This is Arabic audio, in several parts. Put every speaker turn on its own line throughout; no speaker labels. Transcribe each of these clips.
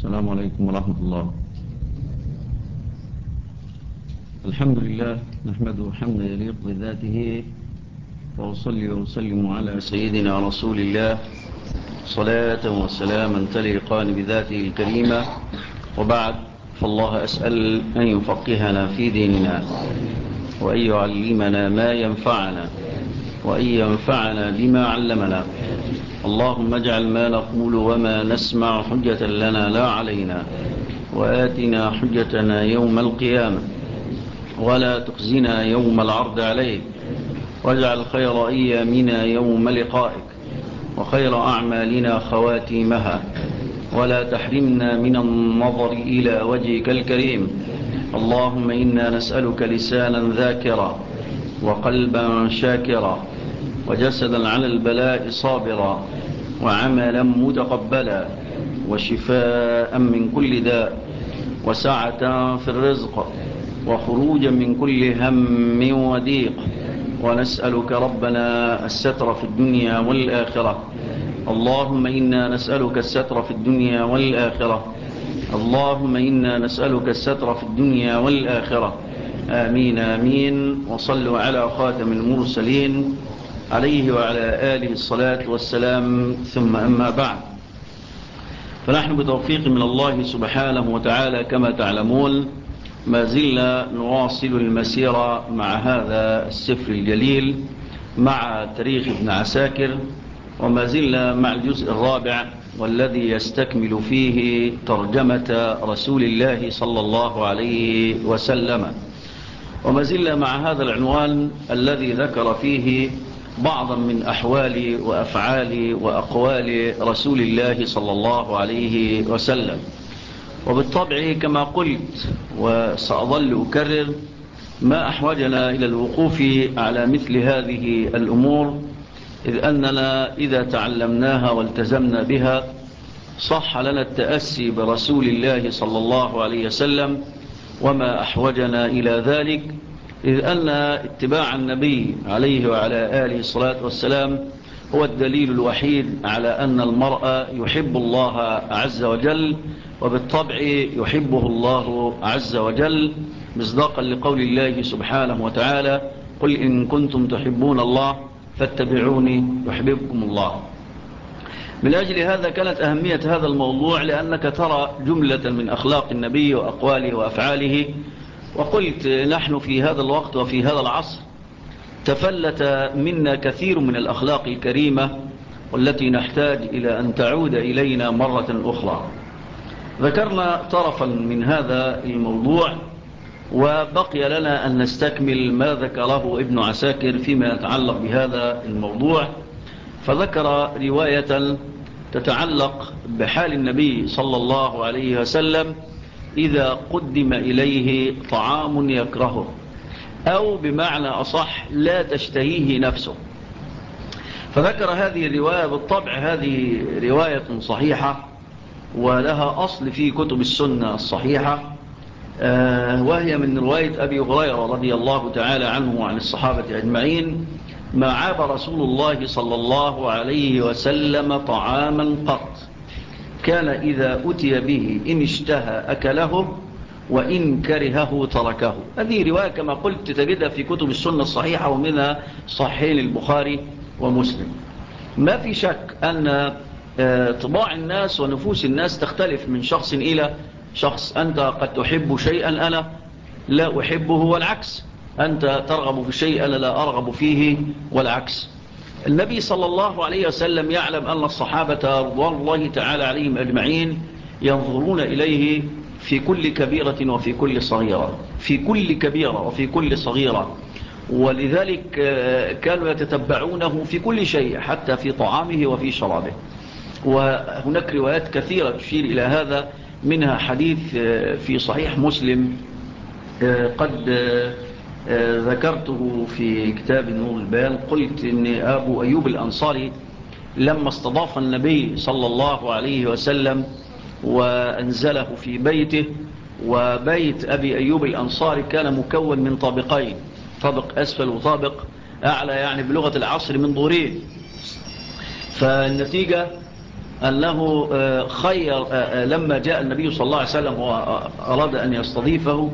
السلام عليكم ورحمة الله. الحمد لله نحمده حمدا يليق بذاته، وأصلي وأسلم على سيدنا رسول الله صلاة وسلاما تليقان بذاته الكريمة، وبعد، فالله أسأل أن يفقهنا في ديننا، وأن يعلمنا ما ينفعنا، وأن ينفعنا بما علمنا. اللهم اجعل ما نقول وما نسمع حجة لنا لا علينا، وآتنا حجتنا يوم القيامة، ولا تخزنا يوم العرض عليك، واجعل خير أيامنا يوم لقائك، وخير أعمالنا خواتيمها، ولا تحرمنا من النظر إلى وجهك الكريم. اللهم إنا نسألك لسانا ذاكرا، وقلبا شاكرا، وجسدا على البلاء صابرا، وعملا متقبلا، وشفاء من كل داء، وسعة في الرزق، وخروجا من كل هم وضيق. ونسألك ربنا الستر في الدنيا والآخرة. اللهم إنا نسألك الستر في الدنيا والآخرة. اللهم إنا نسألك الستر في الدنيا والآخرة. آمين آمين. وصلوا على خاتم المرسلين عليه وعلى آله الصلاة والسلام، ثم أما بعد، فنحن بتوفيق من الله سبحانه وتعالى كما تعلمون ما زلنا نواصل المسيرة مع هذا السفر الجليل، مع تاريخ ابن عساكر، وما زلنا مع الجزء الرابع والذي يستكمل فيه ترجمة رسول الله صلى الله عليه وسلم. وما زلنا مع هذا العنوان الذي ذكر فيه بعضا من أحوال وأفعال وأقوال رسول الله صلى الله عليه وسلم. وبالطبع كما قلت وسأظل أكرر، ما أحوجنا إلى الوقوف على مثل هذه الأمور، إذ أننا إذا تعلمناها والتزمنا بها صح لنا التأسي برسول الله صلى الله عليه وسلم، وما أحوجنا إلى ذلك، إذ أن اتباع النبي عليه وعلى آله الصلاة والسلام هو الدليل الوحيد على أن المرء يحب الله عز وجل، وبالطبع يحبه الله عز وجل، مصداقا لقول الله سبحانه وتعالى: قل إن كنتم تحبون الله فاتبعوني يحببكم الله. من أجل هذا كانت أهمية هذا الموضوع، لأنك ترى جملة من أخلاق النبي وأقواله وأفعاله. وقلت نحن في هذا الوقت وفي هذا العصر تفلت منا كثير من الأخلاق الكريمة، والتي نحتاج إلى أن تعود إلينا مرة أخرى. ذكرنا طرفا من هذا الموضوع، وبقي لنا أن نستكمل ما ذكره ابن عساكر فيما يتعلق بهذا الموضوع. فذكر رواية تتعلق بحال النبي صلى الله عليه وسلم إذا قدم إليه طعام يكرهه، أو بمعنى أصح لا تشتهيه نفسه. فذكر هذه الرواية. بالطبع هذه رواية صحيحة، ولها أصل في كتب السنة الصحيحة، وهي من رواية أبي هريرة رضي الله تعالى عنه وعن الصحابة أجمعين: ما عاب رسول الله صلى الله عليه وسلم طعاما قط، كان إذا أتي به إن اشتهى أكله، وإن كرهه تركه. هذه رواية كما قلت تجدها في كتب السنة الصحيحة، ومنها صحيحين البخاري ومسلم. ما في شك أن طباع الناس ونفوس الناس تختلف من شخص إلى شخص. أنت قد تحب شيئا أنا لا أحبه، والعكس. أنت ترغب في شيء أنا لا أرغب فيه، والعكس. النبي صلى الله عليه وسلم يعلم أن الصحابة رضوان الله تعالى عليهم أجمعين ينظرون إليه في كل كبيرة وفي كل صغيرة، في كل كبيرة وفي كل صغيرة، ولذلك كانوا يتتبعونه في كل شيء، حتى في طعامه وفي شرابه. وهناك روايات كثيرة تشير إلى هذا، منها حديث في صحيح مسلم قد ذكرته في كتاب نور البيان. قلت إن أبو أيوب الأنصاري لما استضاف النبي صلى الله عليه وسلم وأنزله في بيته، وبيت أبي أيوب الأنصاري كان مكون من طابقين، طابق أسفل وطابق أعلى، يعني بلغة العصر من دورين. فالنتيجة أنه خير لما جاء النبي صلى الله عليه وسلم وأراد أن يستضيفه،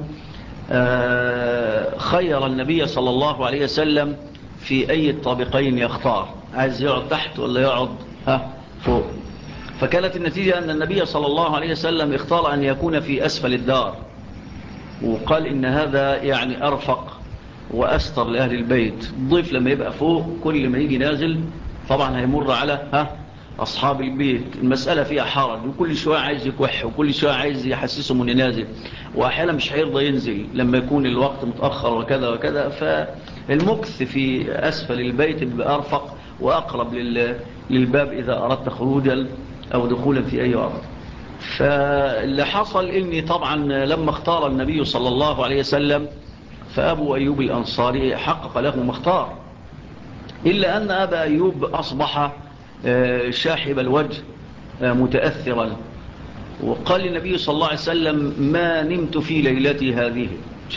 خير النبي صلى الله عليه وسلم في أي الطابقين يختار، عايز يقعد تحت ولا يقعد فوق. فكانت النتيجة أن النبي صلى الله عليه وسلم اختار أن يكون في أسفل الدار، وقال إن هذا يعني أرفق وأستر لأهل البيت. الضيف لما يبقى فوق كل ما يجي نازل طبعا هيمر على أصحاب البيت، المسألة فيها حرج، وكل شوية عايز يكوح، وكل شوية عايز يحسسهم أنه نازل، وأحيانا مش هيرضى ينزل لما يكون الوقت متأخر وكذا وكذا. فالمكث في أسفل البيت بيبقى أرفق وأقرب للباب إذا أردت خروجا أو دخولا في أي وقت. فاللي حصل إني طبعا لما اختار النبي صلى الله عليه وسلم، فأبو أيوب الأنصاري حقق له ما اختار، إلا أن أبا أيوب أصبح شاحب الوجه متأثرا، وقال النبي صلى الله عليه وسلم: ما نمت في ليلتي هذه،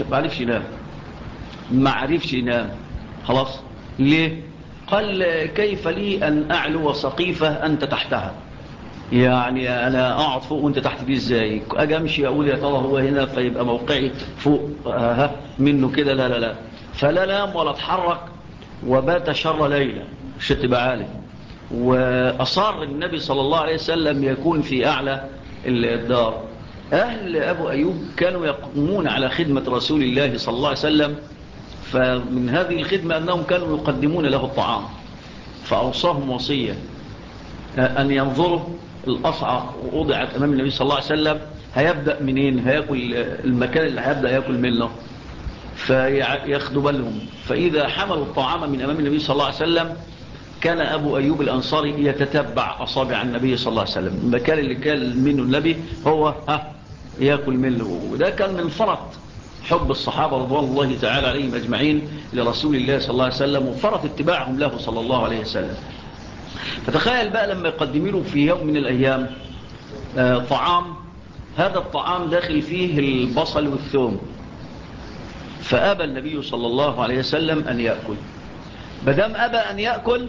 ما عرفش ينام خلاص. ليه؟ قال: كيف لي أن أعلو سقيفة أنت تحتها؟ يعني أنا أقعد فوق وأنت تحت دي إزاي؟ أجي أمشي أقول يا ترى هو هنا فيبقى موقعي فوق منه كده؟ لا لا لا. فلا نام ولا اتحرك، وبات شر ليلة شت بعالي. وأصار النبي صلى الله عليه وسلم يكون في أعلى الدار. أهل أبو أيوب كانوا يقومون على خدمة رسول الله صلى الله عليه وسلم، فمن هذه الخدمة أنهم كانوا يقدمون له الطعام، فأوصاهم وصية أن ينظروا الأصعق ووضعت أمام النبي صلى الله عليه وسلم هيبدأ منين، هيأكل المكان اللي هيبدأ يأكل منه، فياخدوا بالهم. فإذا حملوا الطعام من أمام النبي صلى الله عليه وسلم كان أبو أيوب الأنصاري يتتبع أصابع النبي صلى الله عليه وسلم، المكان اللي كان منه النبي هو يأكل منه. وده كان من فرط حب الصحابة رضوان الله تعالى عليهم أجمعين لرسول الله صلى الله عليه وسلم، وفرط اتباعهم له صلى الله عليه وسلم. فتخيل بقى لما يقدم له في يوم من الأيام طعام، هذا الطعام داخل فيه البصل والثوم، فأبى النبي صلى الله عليه وسلم أن يأكل. بدم أبى أن يأكل،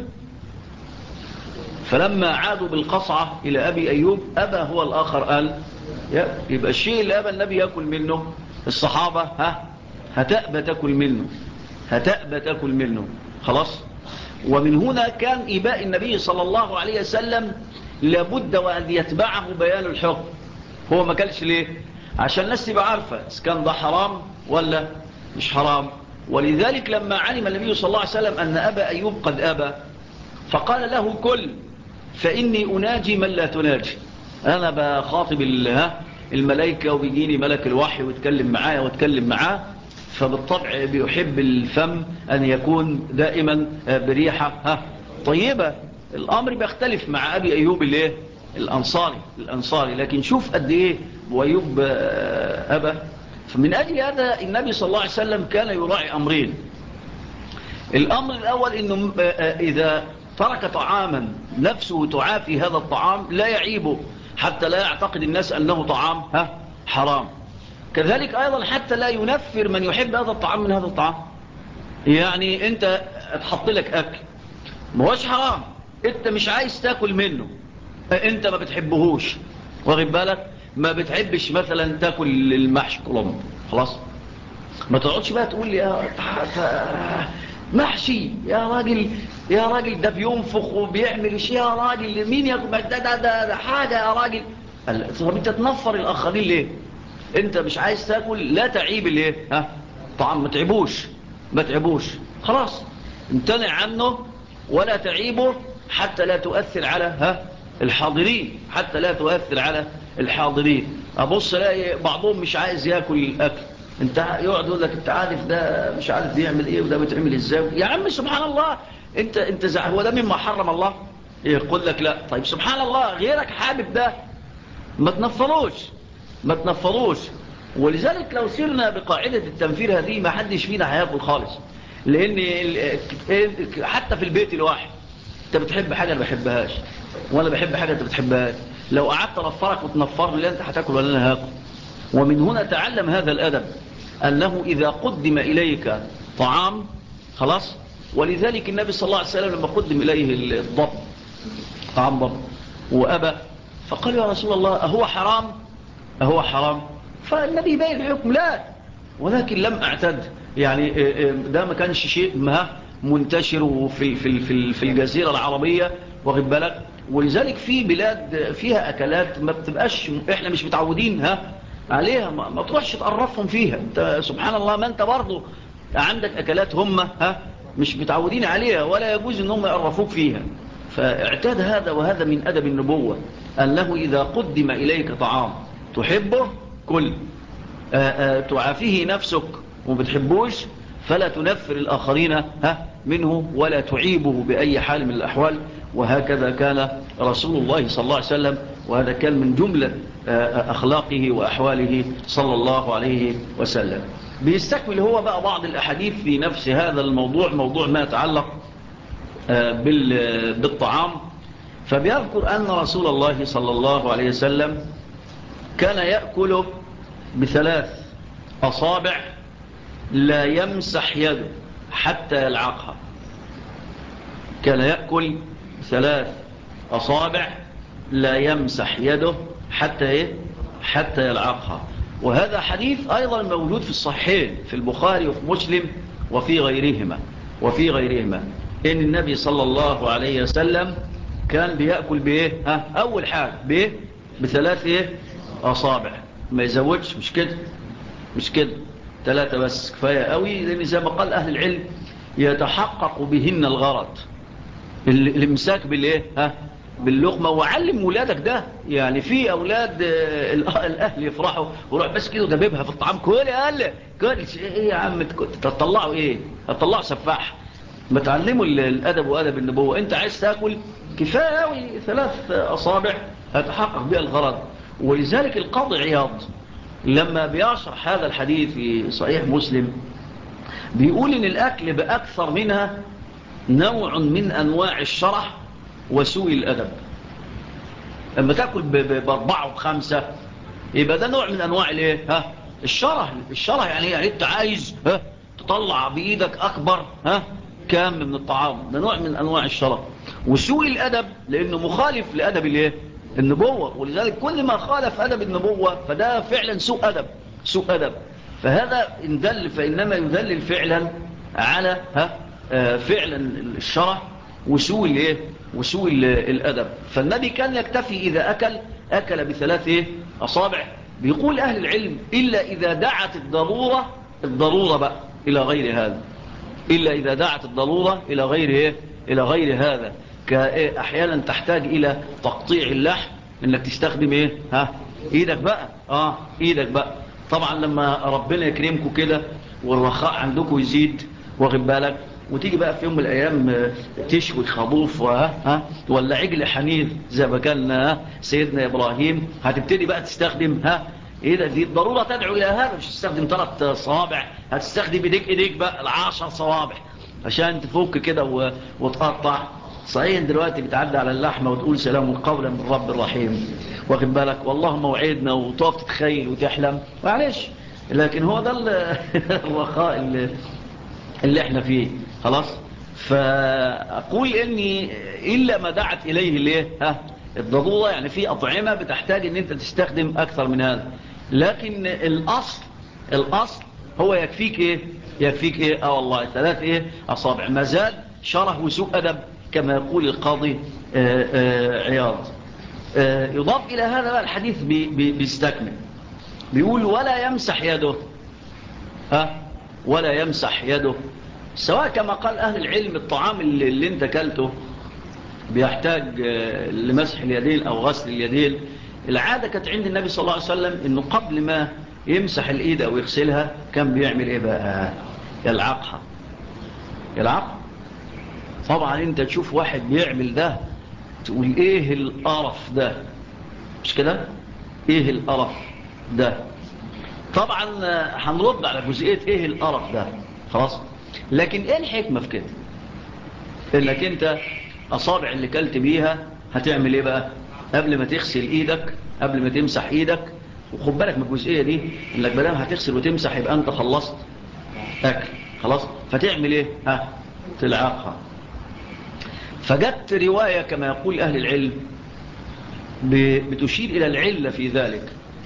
فلما عادوا بالقصعة إلى أبي أيوب أبى هو الآخر قال يبقى الشيء اللي أبى النبي يأكل منه الصحابة هتأبى تأكل منه خلاص. ومن هنا كان إباء النبي صلى الله عليه وسلم لابد وأن يتبعه بيان الحكم. هو ما كانش ليه؟ عشان الناس تبقى عارفة إذا كان ده حرام ولا مش حرام. ولذلك لما علم النبي صلى الله عليه وسلم أن أبا أيوب قد أبى، فقال له: كل، فإني أناجي من لا تناجي. أنا بخاطب الملائكة وبيجيني ملك الوحي واتكلم معاه، فبالطبع بيحب الفم أن يكون دائما بريحة طيبة. الأمر بيختلف مع أبي أيوب الأنصاري. لكن شوف قد إيه وأيوب أبى. فمن أجل هذا النبي صلى الله عليه وسلم كان يراعي أمرين. الأمر الأول أنه إذا ترك طعاما نفسه تعافي هذا الطعام لا يعيبه، حتى لا يعتقد الناس أنه طعام حرام. كذلك أيضا حتى لا ينفر من يحب هذا الطعام من هذا الطعام. يعني أنت اتحط لك أكل ما هوش حرام، أنت مش عايز تأكل منه، أنت ما بتحبهوش، واخد بالك، ما بتحبش مثلا تأكل المحشي كرنب، خلاص ما تقعدش بقى تقول لي محشي يا راجل ده بينفخ وبيعمل شيء، يا راجل مين ياكل ده حاجة يا راجل. طب انت تنفر الآخرين ليه؟ انت مش عايز تاكل، لا تعيب ليه طعام، ما تعيبوش خلاص، امتنع عنه ولا تعيبه حتى لا تؤثر على الحاضرين. ابص الاقي بعضهم مش عايز ياكل الاكل، انت يقعد يقول لك انت عارف ده مش عارف بيعمل ايه وده بيتعمل ازاي. يا عم سبحان الله، انت هو ده مما حرم الله؟ يقول لك لا. طيب سبحان الله، غيرك حابب ده، ما تنفروش. ولذلك لو سيرنا بقاعدة التنفير هذه ما حدش فينا هياكل خالص، لان حتى في البيت الواحد انت بتحب حاجة انا بحبهاش، وانا بحب حاجة انت بتحبهاش، لو قعدت نفرك وتنفرني لا انت هتاكل ولا انا هاكل. ومن هنا تعلم هذا الأدب، أنه إذا قدم إليك طعام خلاص. ولذلك النبي صلى الله عليه وسلم لما قدم إليه الضب، طعام ضب، وأبى، فقال يا رسول الله أهو حرام؟ أهو حرام؟ فالنبي باين الحكم لا، ولكن لم أعتد، يعني ده ما كانش شيء ما منتشر في الجزيرة العربية، واخد بالك؟ ولذلك في بلاد فيها أكلات ما بتبقاش إحنا مش متعودين عليها، ما تروحش تقرفهم فيها. انت سبحان الله، ما انت برضو عندك أكلات هم مش متعودين عليها، ولا يجوز ان هم يقرفوك فيها. فاعتاد هذا، وهذا من أدب النبوة، أنه إذا قدم إليك طعام تحبه كل، تعافيه نفسك وبتحبوش فلا تنفر الآخرين منه ولا تعيبه بأي حال من الأحوال. وهكذا كان رسول الله صلى الله عليه وسلم، وهذا كان من جملة أخلاقه وأحواله صلى الله عليه وسلم. بيستكمل هو بقى بعض الأحاديث في نفس هذا الموضوع، موضوع ما يتعلق بالطعام. فبيذكر أن رسول الله صلى الله عليه وسلم كان يأكل بثلاث أصابع لا يمسح يده حتى يلعقها. كان يأكل ثلاث أصابع لا يمسح يده حتى يلعقها. وهذا حديث أيضا موجود في الصحيحين في البخاري وفي مسلم وفي غيرهما إن النبي صلى الله عليه وسلم كان بيأكل بإيه؟ أول حاجة بإيه؟ بثلاث أصابع، ما يزودش، مش كده 3 بس كفاية قوي، لأن زي ما قال أهل العلم يتحقق بهن الغرض، الامساك بالإيه؟ باللقمة. وعلم ولادك ده، يعني في أولاد الأهل يفرحوا وروح بس كده دبيبها في الطعام، كل إيه يا عم تطلعوا إيه؟ هتطلعوا سفاح. ما تعلموا الأدب وأدب النبوة. أنت عايز تأكل كفاية قوي 3 أصابع هتحقق بها الغرض. ولذلك القاضي عياض لما بيشرح هذا الحديث في صحيح مسلم بيقول إن الأكل بأكثر منها نوع من أنواع الشرح وسوء الأدب. لما تأكل ب4 و5 يبقى ده نوع من أنواع الايه؟ الشرح يعني أنت عايز تطلع بإيدك أكبر كام من الطعام، ده نوع من أنواع الشرح. وسوء الأدب لأنه مخالف لأدب الايه؟ النبوة. ولذلك كل ما خالف أدب النبوة فده فعلا سوء أدب. فهذا إن دل فإنما يدلل فعلا على فعلا الشرح وسوء الأدب. فالنبي كان يكتفي إذا أكل ب3 أصابع. بيقول أهل العلم إلا إذا دعت الضرورة بقى إلى غير هذا، إلا إذا دعت الضرورة إلى غير هذا، أحيانا تحتاج إلى تقطيع اللحم إنك تستخدم إيدك بقى. طبعا لما ربنا يكرمكم كده والرخاء عندكم يزيد، واخد بالك، وتيجي بقى في يوم من الأيام تشوي خروف ولا عجل حنيذ زي ما كان سيدنا إبراهيم، هتبتدي بقى تستخدم دي الضرورة تدعو إلى هذا. مش تستخدم 3 صوابع، هتستخدم إيديك بقى 10 صوابع عشان تفك كده وتقطع. صحيح دلوقتي بتعدي على اللحمة وتقول سلام قولا من رب الرحيم، واخد بالك، والله موعدنا، وتقف تتخيل وتحلم، معلش. لكن هو ده الرخاء اللي احنا فيه خلاص. فأقول إني إلا ما دعت إليه الضرورة، يعني في أطعمة بتحتاج إن أنت تستخدم أكثر من هذا. لكن الأصل هو يكفيك إيه والله 3 أصابع. ما زاد شرح وسوء أدب كما يقول القاضي عياض. يضاف إلى هذا بقى الحديث بيستكمل، بيقول ولا يمسح يده سواء كما قال أهل العلم الطعام اللي انت كلته بيحتاج لمسح اليدين أو غسل اليدين. العادة كانت عند النبي صلى الله عليه وسلم إنه قبل ما يمسح الإيد أو يغسلها كان بيعمل إيه بقى؟ يلعقها. طبعا انت تشوف واحد بيعمل ده تقول إيه القرف ده، مش كده؟ إيه القرف ده؟ طبعا هنرد على جزئية إيه القرف ده خلاص. لكن إيه الحكمة في كده؟ إنك أنت أصابع اللي كلت بيها هتعمل إيه بقى؟ قبل ما تغسل إيدك، قبل ما تمسح إيدك، وخد بالك من الجزئية دي، إنك بدل هتغسل وتمسح يبقى أنت خلصت أكل خلاص. فتعمل إيه؟ تلعقها. فجت رواية كما يقول أهل العلم بتشير إلى العلة في ذلك.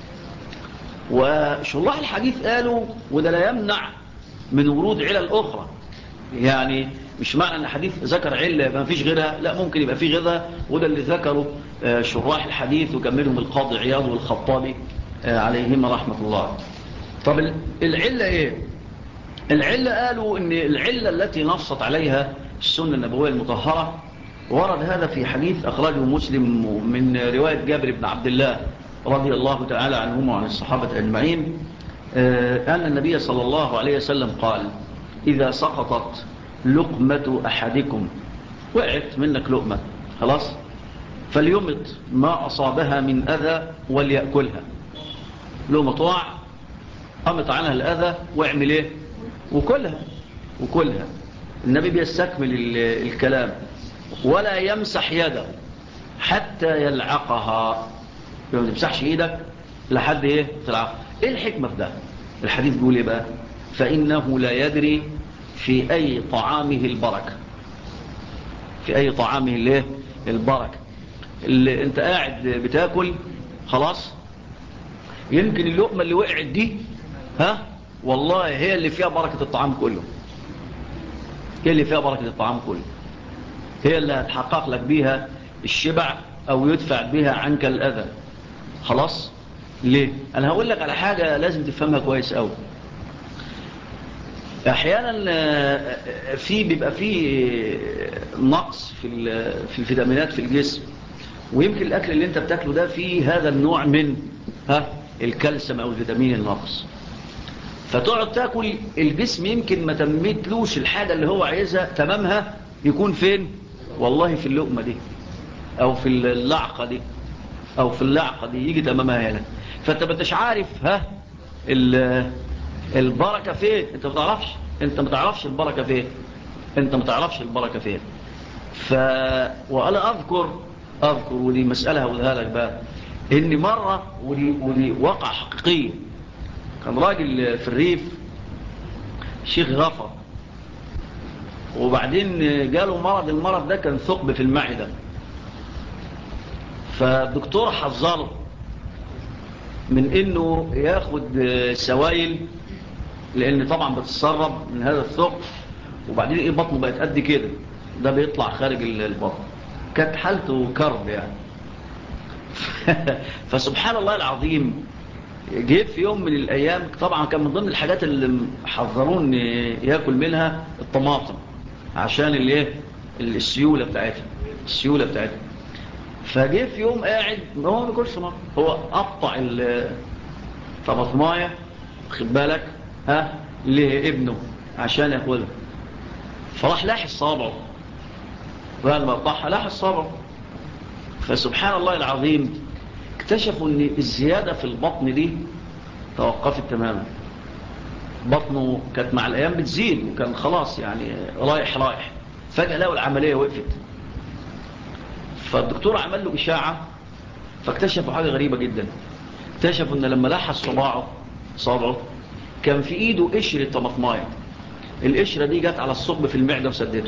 وشراح الحديث قالوا وده لا يمنع من ورود علل أخرى، يعني مش معنى أن حديث ذكر علة ما فيش غيرها، لا، ممكن يبقى فيه غيرها، وده اللي ذكره شراح الحديث وكملهم القاضي عياض والخطابي عليهما رحمة الله. طب العلة إيه؟ العلة قالوا أن العلة التي نصت عليها السنة النبوية المطهرة ورد هذا في حديث أخرجه مسلم من رواية جابر بن عبد الله رضي الله تعالى عنهم وعن الصحابة أجمعين أن النبي صلى الله عليه وسلم قال: إذا سقطت لقمة أحدكم، وقعت منك لقمة خلاص، فليمط ما أصابها من أذى وليأكلها. لقمة طوع أمط عنها الأذى واعمل إيه؟ وكلها. النبي بيستكمل الكلام: ولا يمسح يده حتى يلعقها، ما تمسحش ايدك لحد ايه تلعقها. ايه الحكمة في ده؟ الحديث بيقول ايه بقى؟ فإنه لا يدري في أي طعامه البركة. في أي طعامه الايه البركة. اللي انت قاعد بتاكل خلاص، يمكن اللقمة اللي وقعت دي والله هي اللي فيها بركة الطعام كله، هي اللي فيها بركة الطعام كله، هي اللي هتحقق لك بيها الشبع أو يدفع بها عنك الأذى. خلاص. ليه؟ أنا هقول لك على حاجة لازم تفهمها كويس أوي. أحيانا بيبقى فيه نقص في الفيتامينات في الجسم، ويمكن الأكل اللي انت بتاكله ده فيه هذا النوع من الكالسيوم أو الفيتامين النقص، فتقعد تاكل الجسم يمكن ما تمتلوش الحاجة اللي هو عايزها تمامها، يكون فين؟ والله في اللقمة دي أو في اللعقة دي أو في اللعقة دي يجي تمامها هنا، فأنت ما انتش عارف البركة فين. أنت ما تعرفش البركة فين. وأنا أذكر ودي مسألة هقولها لك بقى، إن مرة ودي واقع حقيقي، كان راجل في الريف شيخ غفر، وبعدين جاله المرض ده كان ثقب في المعدة، فالدكتور حذره من انه ياخد سوائل، لان طبعا بتتسرب من هذا الثقب، وبعدين بطنه بقت قد كده، ده بيطلع خارج البطن، كانت حالته كرب يعني. فسبحان الله العظيم، جيت في يوم من الايام، طبعا كان من ضمن الحاجات اللي حذرون ياكل منها الطماطم عشان السيولة بتاعتها. فجي في يوم قاعد، هو ما بياكلش طماطم، هو قطع الطماطمايه، خد بالك لابنه عشان ياكلها، فراح لاح الصابع، وقال ما قطعها لاح الصابع. فسبحان الله العظيم اكتشفوا ان الزيادة في البطن دي توقفت تماما. بطنه كانت مع الايام بتزيد، وكان خلاص يعني رايح، فجأة لقوا العملية وقفت. فالدكتور عمل له إشاعة، فاكتشفوا حاجة غريبة جدا، اكتشفوا ان لما لحس صابعه كان في ايده قشرة طماطمايه، القشرة دي جت على الثقب في المعدة وسدته.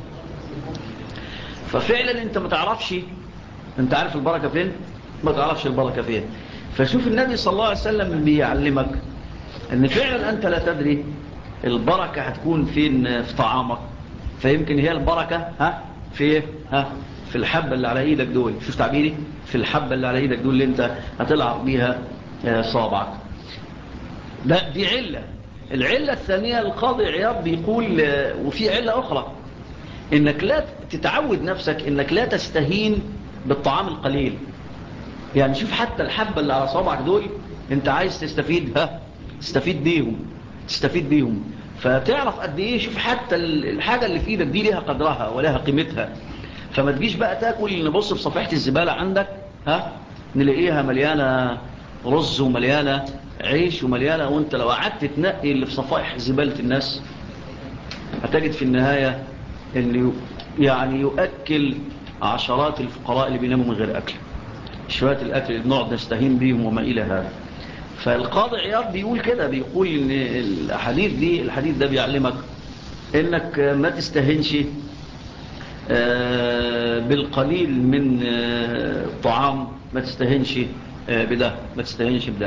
ففعلا انت ما تعرفش، انت عارف البركة فين؟ ما تعرفش البركة فين. فشوف النبي صلى الله عليه وسلم بيعلمك ان فعلا انت لا تدري البركة هتكون فين في طعامك، فيمكن هي البركة في في الحبة اللي على ايدك دول. شوف تعبيري، في الحبة اللي على ايدك دول اللي انت هتلعب بيها صابعك. دي علة. العلة الثانية القاضي عياض بيقول، وفي علة أخرى، إنك لا تتعود نفسك إنك لا تستهين بالطعام القليل. يعني شوف حتى الحبة اللي على صابعك دول أنت عايز تستفيد بيهم، فتعرف قد إيه. شوف حتى الحاجة اللي في إيدك دي لها قدرها ولها قيمتها، فما تجيش بقى تاكل. نبص في صفيحة الزبالة عندك نلاقيها مليانة رز ومليانة عيش ومليانة، وانت لو قعدت تنقي اللي في صفائح زبالة الناس هتجد في النهاية انه يعني يؤكل عشرات الفقراء اللي بيناموا من غير اكل، شوية الاكل اللي بنقعد نستهين بيهم وما الى هذا. فالقاضي عياض بيقول كده، بيقول ان الحديث ده بيعلمك انك ما تستهنش بالقليل من الطعام ما تستهنش بده، ما تستهنش بده.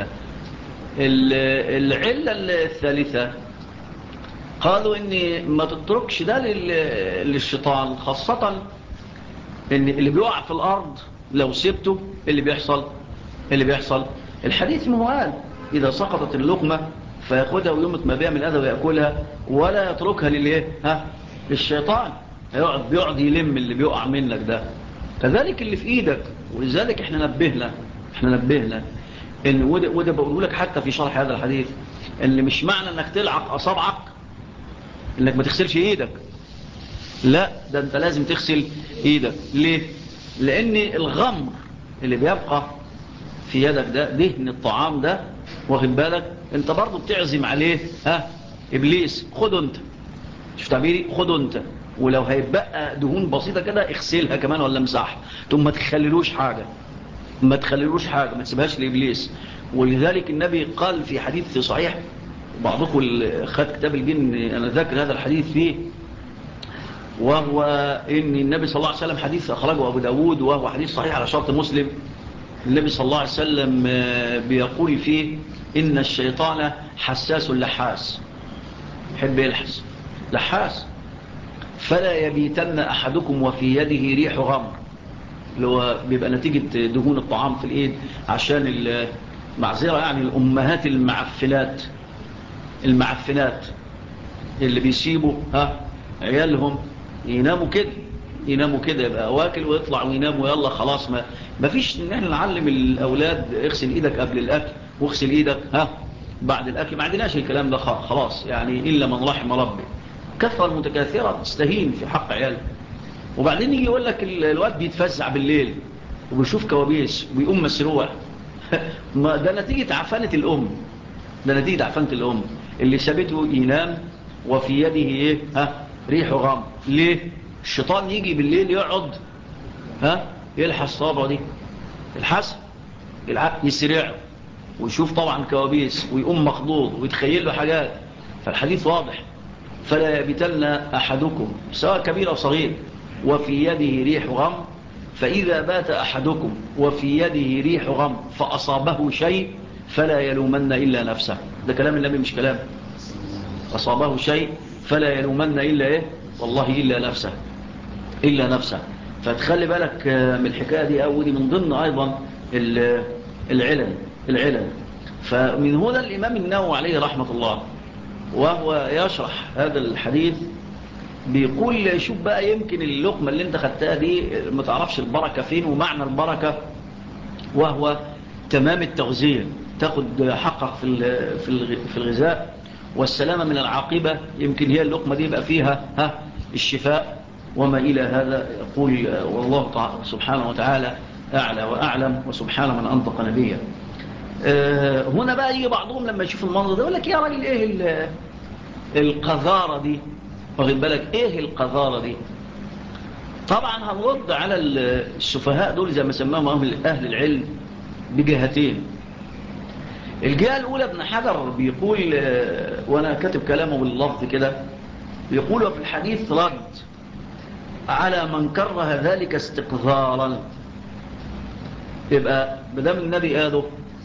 العلة الثالثة قالوا ان ما تتركش ده للشيطان، خاصة ان اللي بيقع في الارض لو سبته اللي بيحصل الحديث مهوال، اذا سقطت اللقمة فياخدها ويمت ما بيعمل اذى ويأكلها ولا يتركها للشيطان، بيقعد يلم اللي بيقع منك ده. كذلك اللي في ايدك، ولذلك احنا نبهنا ان وده بقوله لك حتى في شرح هذا الحديث، اللي مش معنى انك تلعق اصابعك انك ما تغسلش ايدك، لا ده انت لازم تغسل ايدك. ليه؟ لان الغمر اللي بيبقى في يدك ده دهن الطعام ده، واخد بالك انت برضو بتعزم عليه ابليس، خده انت، شوف تعبيري، خده انت، ولو هيبقى دهون بسيطة كده اغسلها كمان ولا مساحة، ثم ما تخللوش حاجة، ما تسيبهاش لإبليس. ولذلك النبي قال في حديث صحيح، بعضكم خد كتاب الجن أنا ذاكر هذا الحديث فيه، وهو إن النبي صلى الله عليه وسلم حديث أخرجه أبو داود وهو حديث صحيح على شرط مسلم. النبي صلى الله عليه وسلم بيقول فيه إن الشيطان حساس لحاس، يحب يلحس، لحاس، فلا يبيتن أحدكم وفي يده ريح غمر، اللي هو بيبقى نتيجة دهون الطعام في الإيد، عشان المعذرة يعني الأمهات المعفنات اللي بيسيبوا عيالهم يناموا كده يبقى واكل ويطلع وينام ويلا خلاص، ما فيش ان احنا نعلم الأولاد اغسل إيدك قبل الأكل واغسل إيدك بعد الأكل، ما عندناش الكلام ده خلاص يعني، إلا من رحم ربي. كثرة المتكاثرة تستهين في حق عياله. وبعدين يجي يقول لك الواد بيتفزع بالليل وبيشوف كوابيس وبيقوم مسروع ده نتيجة عفانة الأم، اللي سابته ينام وفي يده ايه ريح غام. ليه؟ الشيطان يجي بالليل يقعد يلحس صابعه دي، يسرعه ويشوف طبعا كوابيس ويقوم مخضوض ويتخيل له حاجات. فالحديث واضح، فلا يبتلن أحدكم سواء كبير أو صغير وفي يده ريح غم، فإذا بات أحدكم وفي يده ريح غم فأصابه شيء فلا يلومن إلا نفسه. ده كلام النبي مش كلام. أصابه شيء فلا يلومن إلا إيه؟ والله إلا نفسه. فتخلي بالك من الحكاية دي، أو دي من ضمن أيضا العلل. فمن هنا الإمام النووي عليه رحمة الله وهو يشرح هذا الحديث بيقول شوف بقى، يمكن اللقمة اللي انت خدتها دي ما تعرفش البركة فين ومعنى البركة، وهو تمام التغذية، تاخد حقك في الغذاء والسلامة من العاقبة، يمكن هي اللقمة دي بقى فيها الشفاء وما إلى هذا. يقول والله سبحانه وتعالى أعلى وأعلم، وسبحانه من أنطق نبيه. هنا بقى يجي بعضهم لما يشوف المنظر ده يقول لك يا راجل ايه القذارة دي، واخد بالك ايه القذارة دي؟ طبعا هنرد على السفهاء دول زي ما سماهم أهل العلم بجهتين. الجهة الأولى ابن حجر بيقول وأنا كاتب كلامه باللفظ كده، بيقول في الحديث رد على من كره ذلك استقذارا. يبقى بدام النبي قاله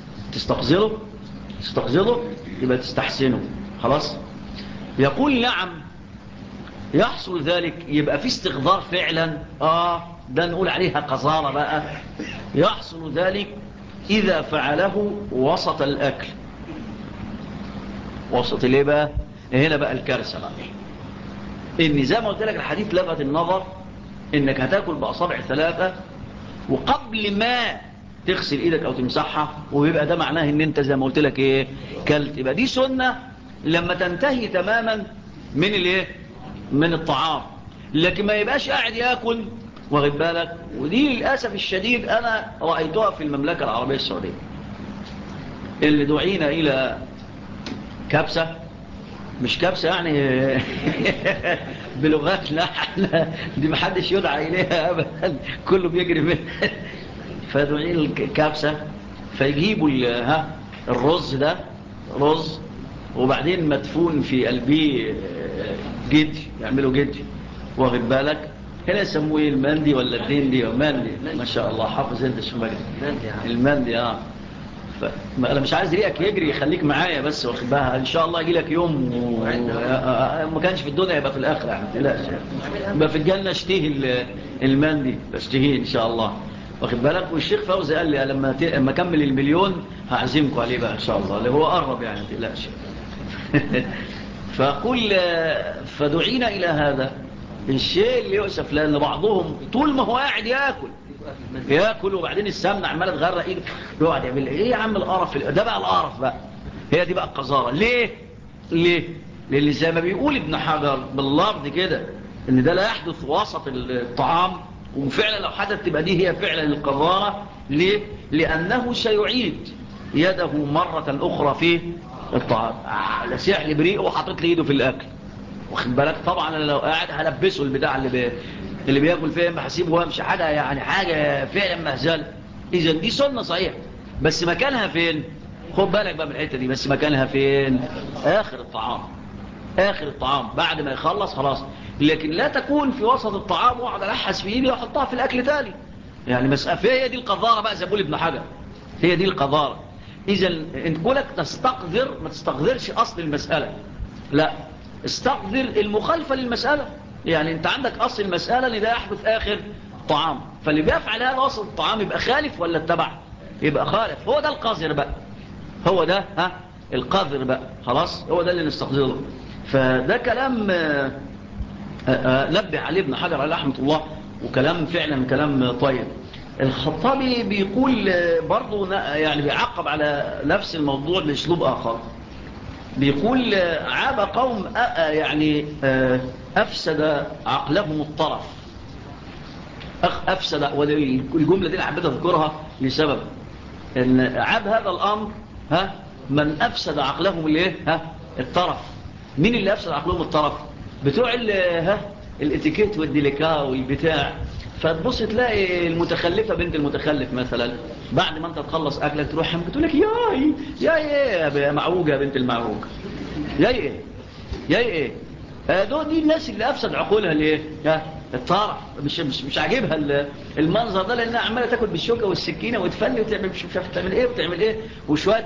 تستقذره يبقى تستحسنه خلاص. يقول نعم يحصل ذلك، يبقى في استقذار فعلا، ده نقول عليها قذارة بقى. يحصل ذلك إذا فعله وسط الأكل. وسط ليه بقى؟ هنا بقى الكارثة بقى، إن زي ما قلت لك الحديث لفت النظر إنك هتاكل بأصابع 3 وقبل ما تغسل إيدك أو تمسحها، ويبقى ده معناه إن أنت زي ما قلت لك إيه كلت. يبقى دي سنة لما تنتهي تماما من الطعام، لكن ما يبقاش قاعد ياكل، واخد بالك. ودي للأسف الشديد أنا رأيتها في المملكة العربية السعودية، اللي دعينا إلى كبسة، مش كبسة يعني بلغتنا دي محدش يدعى إليها أبدا، كله بيجري منها. فدعين الكبسة، فيجيبوا الرز ده، رز وبعدين مدفون في قلبيه جدي، يعملوا جدي، واخد بالك، هنا يسموه ايه، المندي ولا الدندي مندي؟ ما شاء الله حافظ انت شو مجد المندي. انا مش عايز ريقك يجري، يخليك معايا بس واخد بالها. ان شاء الله يجي لك يوم ما كانش في الدنيا يبقى في الاخره يعني، ما تقلقش يبقى في الجنه اشتهي المندي، بشتهيه ان شاء الله واخد بالك. والشيخ فوزي قال لي لما اكمل المليون هعزمكم عليه بقى ان شاء الله، اللي هو قرب يعني ما تقلقش. فدعينا الى هذا الشيء اللي يؤسف، لان بعضهم طول ما هو قاعد ياكل وبعدين السمنه عماله تغرق ايده، يقعد يعمل ايه يا عم القرف ده بقى القرف بقى، هي دي بقى القذاره. ليه لان زي ما بيقول ابن حجر باللفظ كده ان ده لا يحدث وسط الطعام، وفعلا لو حدث تبقى دي هي فعلا القذاره. ليه؟ لانه سيعيد يده مره اخرى في الطعام. لا سيح بريء وحاطط لي ايده في الاكل واخد بالك. طبعا انا لو قاعد هلبسه البتاع اللي بياكل فيه، هسيبه وامشي، حاجه يعني حاجه فعلا مهزله. اذا دي سنه صحيحه، بس مكانها فين؟ خد بالك بقى من الحته دي، بس مكانها فين؟ اخر الطعام بعد ما يخلص خلاص. لكن لا تكون في وسط الطعام واقعد الحس في ايدي واحطها في الاكل تاني، يعني مسألة. هي دي القذاره بقى زي ما بيقول ابن حجر، هي دي القذاره. اذا انت كلك تستقذر، ما تستقذرش اصل المساله، لا استقذر المخالفة للمسألة. يعني انت عندك اصل المسألة ان ده يحدث اخر طعام، فاللي بيفعل هذا اصل الطعام يبقى خالف ولا اتبع؟ يبقى خالف. هو ده القذر بقى، هو ده القذر بقى، خلاص هو ده اللي نستقذره. فده كلام نبه عليه ابن حجر عليه رحمة الله، وكلام فعلا كلام طيب. الخطابي بيقول برضو يعني بيعقب على نفس الموضوع باسلوب اخر، بيقول عاب قوم يعني أفسد عقلهم الطرف. أفسد، والجملة دي أنا حبيت أذكرها لسبب إن عاب هذا الأمر من أفسد عقلهم الطرف. مين اللي أفسد عقلهم الطرف؟ بتوع الاتيكيت والديليكا والبتاع. فتبص تلاقي المتخلفة بنت المتخلف مثلا بعد ما انت تخلص اكلك تروح حمك تقول لك ياي يا معوجة يا بنت المعوجة، ياي ايه دي الناس اللي افسد عقولها ليه الطرف. مش عاجبها المنظر ده، لانها عماله تاكل بالشوكه والسكينه وتفلي وتعمل مش عارف تعمل ايه وتعمل ايه، وشويه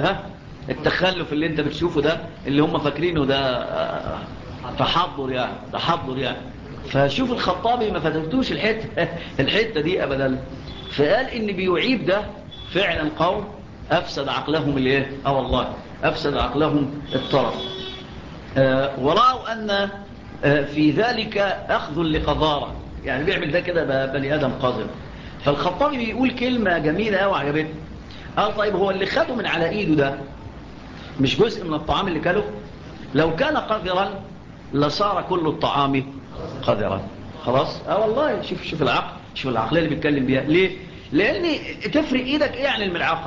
التخلف اللي انت بتشوفه ده اللي هم فاكرينه ده تحضر يعني. فشوف الخطابي ما فتفتوش الحته دي ابدا، فقال ان بيعيب ده فعلا قوم افسد عقلهم والله افسد عقلهم الطرف. ورأوا أن في ذلك أخذ لقذارة، يعني بيعمل ده كده بني آدم قذر. فالخطابي بيقول كلمة جميلة أوي عجبتني، قال طيب هو اللي خده من على إيده ده مش جزء من الطعام اللي كله؟ لو كان قذرا لصار كل الطعام قذرا. خلاص والله شوف العقل، شوف العقلية اللي بيتكلم بيها. ليه؟ لأن تفرق إيدك إيه عن الملعقة؟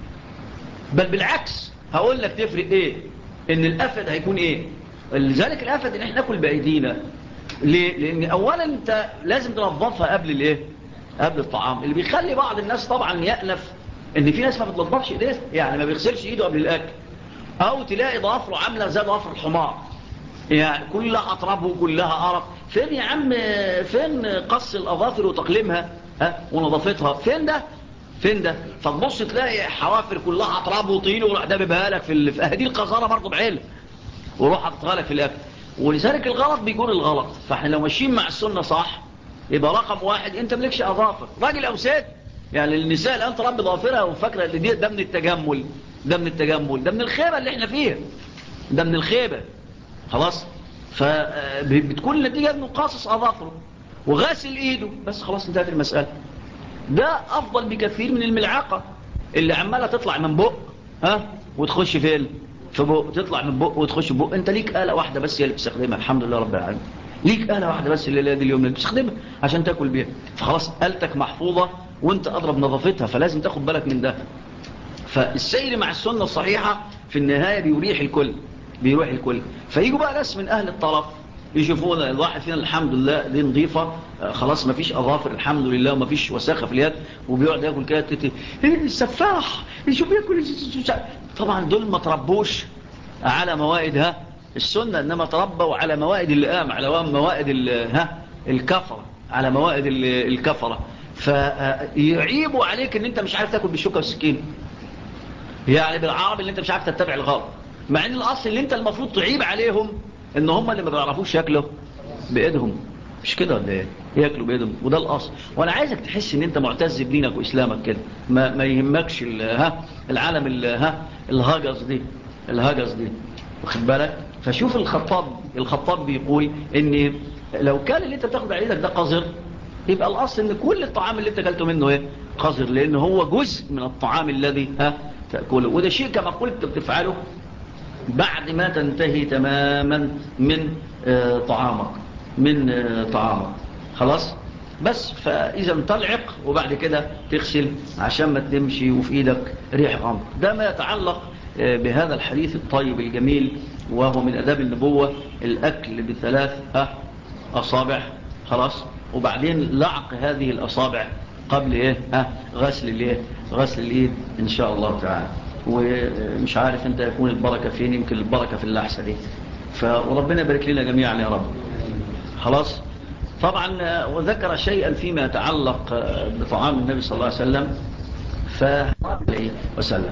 بل بالعكس هقول لك تفرق إيه، إن الأفد هيكون إيه. لذلك الأفد إن إحنا ناكل بأيدينا. ليه؟ لأن أولا أنت لازم تنظفها قبل الطعام. اللي بيخلي بعض الناس طبعا يألف إن في ناس ما بتنظفش إيديه، يعني ما بيغسلش إيده قبل الأكل، أو تلاقي ضوافره عاملة زي ضوافر الحمار، يعني كلها أطرابه وكلها قرف. فين يا عم، فين قص الأظافر وتقليمها ونظافتها؟ فين ده؟ فتبص تلاقي حوافر كلها أطراب وطين وراح داببها لك في هذه القذارة برضه بعيلة، وروح حطها لك في الأكل. ولذلك الغلط بيكون الغلط. فاحنا لو ماشيين مع السنة صح يبقى رقم واحد انت ملكش أظافر، راجل أو ست. يعني النساء الآن تربي ظافرها وفاكرة ان ده من التجمل، ده من الخيبة اللي احنا فيها، ده من الخيبة. خلاص، فبتكون النتيجة انه قاصص أظافره وغاسل ايده بس، خلاص انتهت المسألة. ده أفضل بكثير من الملعقة اللي عمالة تطلع من بق وتخش في بق، تطلع من بق وتخش في بق. انت ليك آلة واحدة بس هي اللي بتستخدمها، الحمد لله رب العالمين، ليك آلة واحدة بس اللي دي اليوم اللي بتستخدمها عشان تاكل بيها. فخلاص آلتك محفوظة وانت أضرب نظافتها، فلازم تاخد بالك من ده. فالسير مع السنة الصحيحة في النهاية بيريح الكل. فيجوا بقى ناس من أهل الطرف يشوفون الواحد فينا الحمد لله دي نظيفة، خلاص ما فيش أظافر الحمد لله وما فيش وساخة في اليد، وبيقعد ياكل كده السفاح شوف ياكل. طبعا دول ما تربوش على موائد السنة، إنما تربوا على موائد اللئام، على موائد الكفرة. على موائد الكفرة، فيعيبوا عليك ان انت مش عارف تاكل بالشوكة والسكين، يعني بالعربي اللي انت مش عارف تتبع الغرب، مع ان الاصل اللي انت المفروض تعيب عليهم ان هم اللي ما بيعرفوش ياكلوا بايدهم. مش كده ولا ايه؟ ياكلوا بايدهم، وده الاصل. وانا عايزك تحس ان انت معتز بدينك واسلامك كده، ما يهمكش العالم الهجس دي، واخد بالك؟ فشوف الخطاب بيقول ان لو كان اللي انت بتاخد على ايدك ده قذر، يبقى الاصل ان كل الطعام اللي انت اكلته منه ايه؟ قذر، لان هو جزء من الطعام الذي تاكله، وده شيء كما قلت بتفعله بعد ما تنتهي تماما من طعامك، خلاص. بس فاذا تلعق وبعد كده تغسل عشان ما تمشي وفي ايدك ريح غمر. ده ما يتعلق بهذا الحديث الطيب الجميل، وهو من اداب النبوة الاكل بثلاث اصابع، خلاص. وبعدين لعق هذه الاصابع قبل غسل الايد ان شاء الله تعالى. ومش عارف انت يكون البركة فين، يمكن البركة في اللحسة دي، وربنا يبارك لنا جميعا يا رب. خلاص. طبعا وذكر شيئا فيما يتعلق بطعام النبي صلى الله عليه وسلم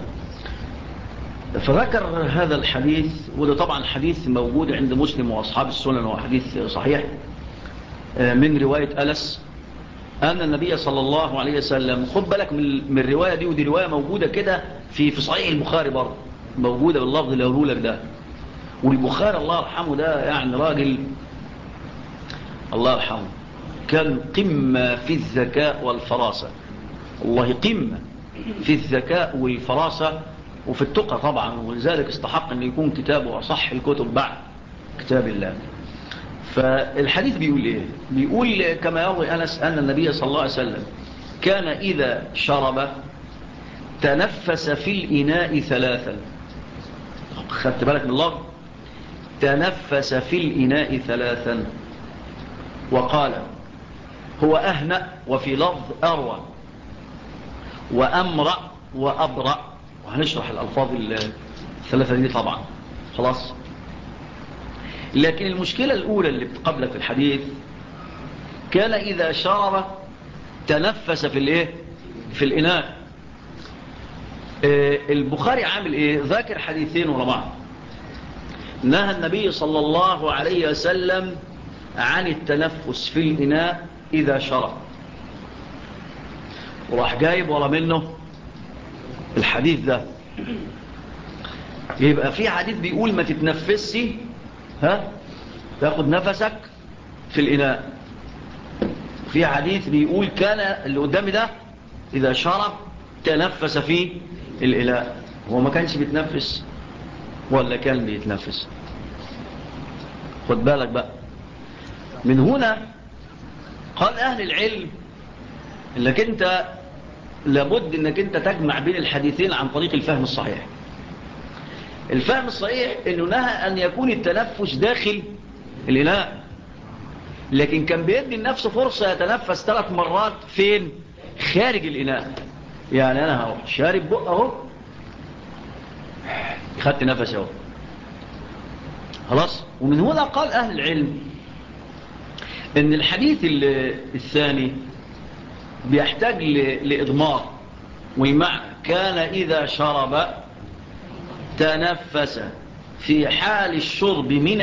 فذكر هذا الحديث، وده طبعا حديث موجود عند مسلم وأصحاب السنن، وحديث صحيح من رواية أنس أن النبي صلى الله عليه وسلم، خد بالك من الرواية دي، ودي رواية موجودة كده في صحيح البخاري برضه، موجودة باللفظ اللي هقوله لك ده. والبخاري الله يرحمه ده يعني راجل الله يرحمه كان قمة في الذكاء والفراسة، والله قمة في الذكاء والفراسة وفي التقى طبعا، ولذلك استحق أن يكون كتابه أصح الكتب بعد كتاب الله. فالحديث بيقول إيه؟ بيقول كما يروي أنس أن النبي صلى الله عليه وسلم كان إذا شرب تنفس في الإناء ثلاثا. خدت بالك من الله؟ تنفس في الإناء ثلاثا، وقال هو أهنأ، وفي لفظ أروى وأمرأ وأبرأ، وهنشرح الألفاظ الثلاثة دي طبعا، خلاص. لكن المشكلة الأولى اللي بتقابلك في الحديث كان إذا شرب تنفس في الإناء. البخاري عامل إيه؟ ذاكر حديثين ورا بعض. نهى النبي صلى الله عليه وسلم عن التنفس في الإناء إذا شرب، وراح جايب ورا منه الحديث ده. يبقى في حديث بيقول ما تتنفسي، تاخد نفسك في الإناء. في حديث بيقول كان اللي قدامي ده إذا شرب تنفس في الإناء. هو ما كانش بيتنفس ولا كان بيتنفس؟ خد بالك بقى. من هنا قال أهل العلم انك انت لابد انك انت تجمع بين الحديثين عن طريق الفهم الصحيح. الفهم الصحيح انه نهى ان يكون التنفس داخل الإناء، لكن كان بيدي النفس فرصة يتنفس 3 مرات فين؟ خارج الإناء. يعني انا اهو شارب بق اهو، خدت نفس اهو، خلاص. ومن هنا قال اهل العلم ان الحديث الثاني بيحتاج لإضمار، والمعنى كان إذا شرب تنفس في حال الشرب من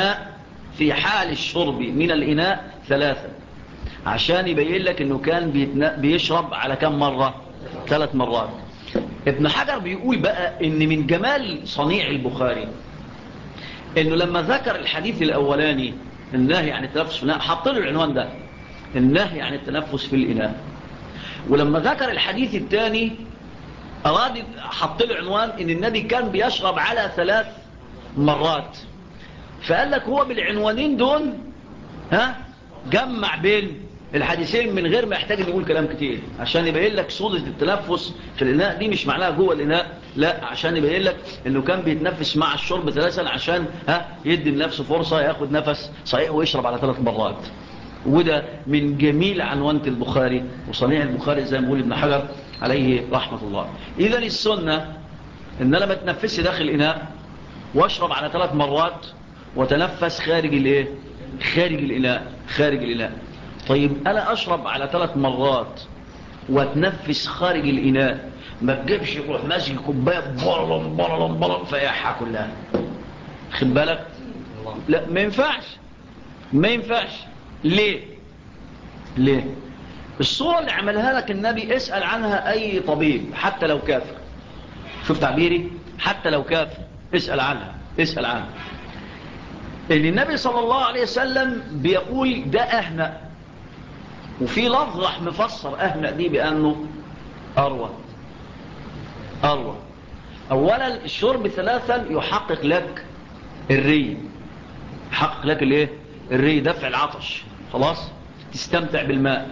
الإناء 3، عشان يبين لك انه كان بيشرب على كم مرة؟ 3 مرات. ابن حجر بيقول بقى ان من جمال صنيع البخاري انه لما ذكر الحديث الاولاني النهي عن التنفس في الإناء حط له العنوان ده، النهي عن التنفس في الإناء. ولما ذكر الحديث الثاني أراد حط له عنوان ان النبي كان بيشرب على 3 مرات. فقال لك هو بالعنوانين دول جمع بين الحديثين من غير ما يحتاج ان يقول كلام كتير، عشان يبين لك صورة التنفس في الإناء دي مش معناها جوه الإناء، لا، عشان يبين لك انه كان بيتنفس مع الشرب 3 عشان يدي لنفسه فرصة ياخد نفس صحيح ويشرب على 3 مرات. وده من جميل عنوانة البخاري وصنيع البخاري زي ما بيقول ابن حجر عليه رحمة الله. إذن السنة إن أنا ما تنفسي داخل الإناء واشرب على 3 مرات وتنفس خارج خارج الإناء. طيب أنا أشرب على 3 مرات واتنفس خارج الإناء، ما تجيبش تروح ماسك الكوباية بلم بلم بلم فيحها كلها، خد بالك؟ لا ما ينفعش، ما ينفعش. ليه؟ ليه؟ الصورة اللي عملها لك النبي اسأل عنها أي طبيب حتى لو كافر. شوف تعبيري، حتى لو كافر اسأل عنها، اسأل عنها. إن النبي صلى الله عليه وسلم بيقول ده أهنأ، وفي لفظ راح مفسر أهنأ دي بأنه أروى. أروى. أولا الشرب 3 يحقق لك الري، يحقق لك الايه؟ الري، دفع العطش، خلاص تستمتع بالماء.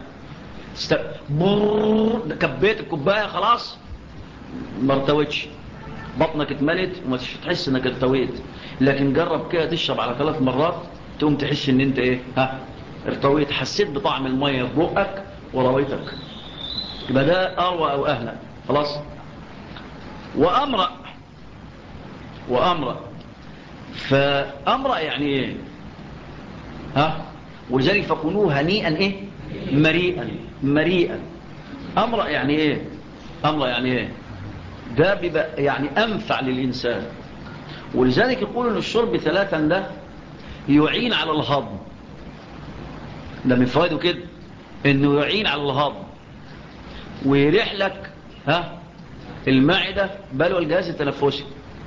كبيت الكوباية خلاص ما ارتويتش، بطنك اتملت وما تحس انك ارتويت. لكن جرب كده تشرب على 3 مرات تقوم تحس ان انت ايه؟ ارتويت، حسيت بطعم المية في بقك ورويتك. يبقى ده اروى او اهنأ، خلاص. وامرأ، وامرأ، فامرأ يعني ايه؟ ولذلك فكونوه هنيئا ايه؟ مريئا، مريئا. امرأ يعني ايه؟ امرأ يعني ايه؟ ده بيبقى يعني انفع للانسان. ولذلك يقولوا ان الشرب 3 ده يعين على الهضم، ده من فوائده كده انه يعين على الهضم ويريح لك المعدة بل والجهاز التنفسي.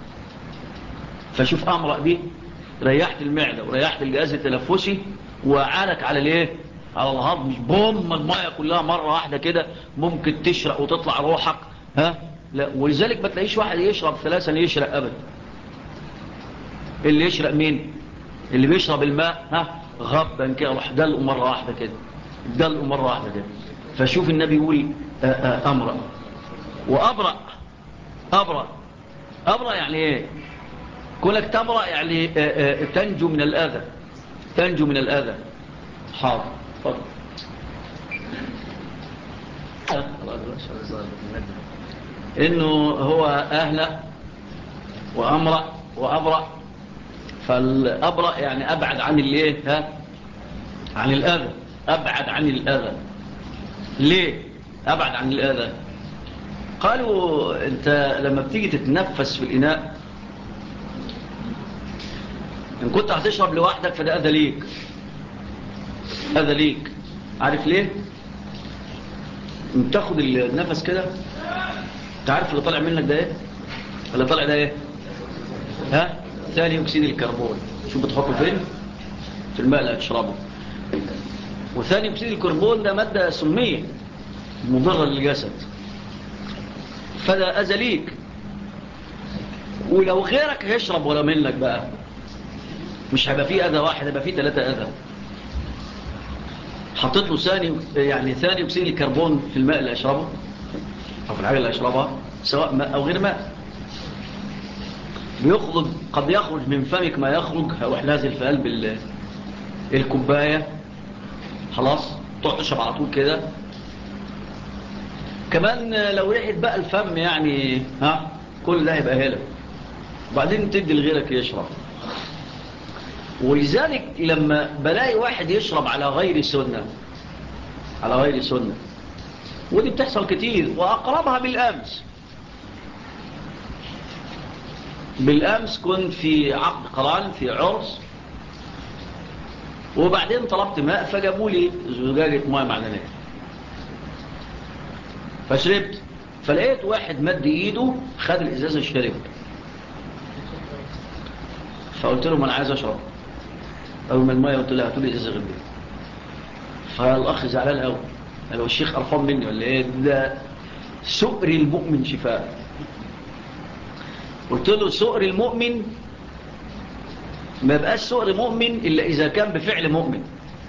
فشوف امرأ دي ريحت المعدة وريحت الجهاز التنفسي وعانك على الايه؟ على الهضم. مش بوم المية كلها مرة واحدة كده ممكن تشرق وتطلع روحك. لا. ولذلك ما تلاقيش واحد يشرب 3 يشرق ابدا. اللي يشرق مين؟ اللي بيشرب الماء غبا كده راح دلقه مرة واحدة كده، دلقه مرة واحدة كده. فشوف النبي يقول امرأ. وابرأ، ابرأ، ابرأ يعني ايه؟ كونك تبرأ يعني تنجو من الأذى، تنجو من الأذى. حاضر، فضل. إنه هو أهلأ وأمرأ وأبرأ. فالأبرأ يعني أبعد عن الإيه؟ عن الأذى، أبعد عن الأذى. ليه أبعد عن الأذى؟ قالوا أنت لما بتيجي تتنفس في الإناء إن كنت هتشرب لوحدك فده أذى ليك، أذى ليك. عارف ليه؟ بتاخد النفس كده تعرف اللي طالع منك ده ايه؟ اللي طالع ده ايه؟ ثاني اكسيد الكربون. شو بتحطه فين؟ في الماء اللي هتشربه. وثاني اكسيد الكربون ده مادة سمية مضرة للجسد، فده أذى ليك. ولو غيرك هيشرب ولا منك بقى مش هيبقى فيه أذى واحد، هيبقى فيه 3 أذى. حطيت له ثاني اكسيد الكربون في الماء اللي هيشربه أو في الحاجة اللي هيشربها سواء ماء أو غير ماء، بيخرج، قد يخرج من فمك ما يخرج هيروح نازل في قلب الكوباية، خلاص تقعد تشرب على طول كده. كمان لو ريحت بقى الفم يعني كل ده هيبقى هلا، وبعدين تدي لغيرك يشرب. ولذلك لما بلاقي واحد يشرب على غير سنة، على غير سنة، ودي بتحصل كتير وأقربها بالأمس كنت في عقد قران في عرس، وبعدين طلبت ماء فجابوا لي زجاجة ماء معدنية فشربت. فلقيت واحد مد ايده خد الازازة الشرب، فقلت له ما انا عايز اشرب. اول ما الماء قلت له هاتوا لي ازازة غير دي. فالاخ زعلان قوي قال له الشيخ قرفان مني ولا ايه؟ ده سؤر المؤمن شفاء. قلت له سؤر المؤمن ما يبقاش سؤر مؤمن إلا إذا كان بفعل مؤمن،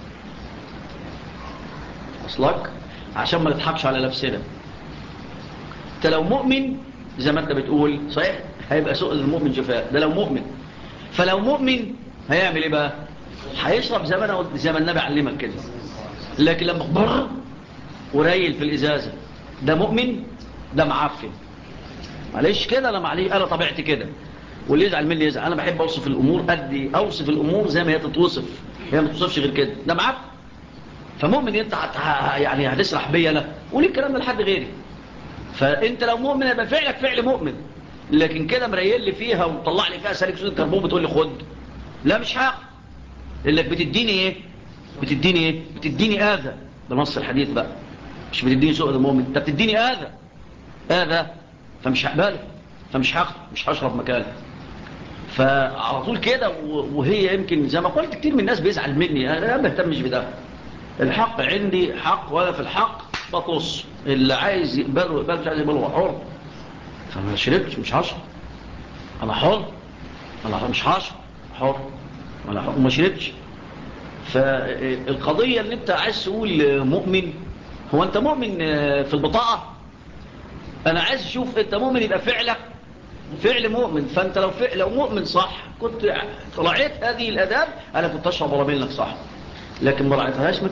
أصلك عشان ما نضحكش على نفسنا. انت لو مؤمن زي ما انت بتقول صحيح هيبقى سؤر المؤمن شفاء، ده لو مؤمن. فلو مؤمن هيعمل ايه بقى؟ هيشرب زي ما النبي علمك كده. لكن لما بر وريل في الإزازة ده مؤمن، ده معفن. معلش كده انا طبيعتي كده، واللي يزعل مني يزعل. انا بحب اوصف الامور، اوصف الامور زي ما هي تتوصف، هي ما تتوصفش غير كده. ده معفن فمؤمن انت يعني هتسرح بيا انا، قول الكلام ده لحد غيري. فانت لو مؤمن يبقى فعلك فعل مؤمن، لكن كده مريل لي فيها وطلع لي فيها سالك سود الكربون بتقول لي خد، لا مش حق. انك بتديني ايه؟ بتديني اذى بنص الحديث بقى، مش بتديني سوء المؤمن، انت بتديني اذى، فمش هقبله، فمش هاخده، مش هشرب مكانه. فعلى طول كده. وهي يمكن زي ما قلت كتير من الناس بيزعل مني، انا ما بهتمش بده. الحق عندي حق، وانا في الحق بطص، اللي عايز يقبله يقبله، مش عايز يقبله هو حر. فما شربتش مش هشرب، انا حر، انا مش هشرب، حر ولا حر وما شربتش. فالقضية اللي انت عايز تقول مؤمن، هو انت مؤمن في البطاقة؟ انا عايز اشوف انت مؤمن يبقى فعلك فعل مؤمن. فانت لو مؤمن صح كنت راعيت هذه الاداب، انا كنت اشرب ورا منك صح، لكن ما راعيتهاش ما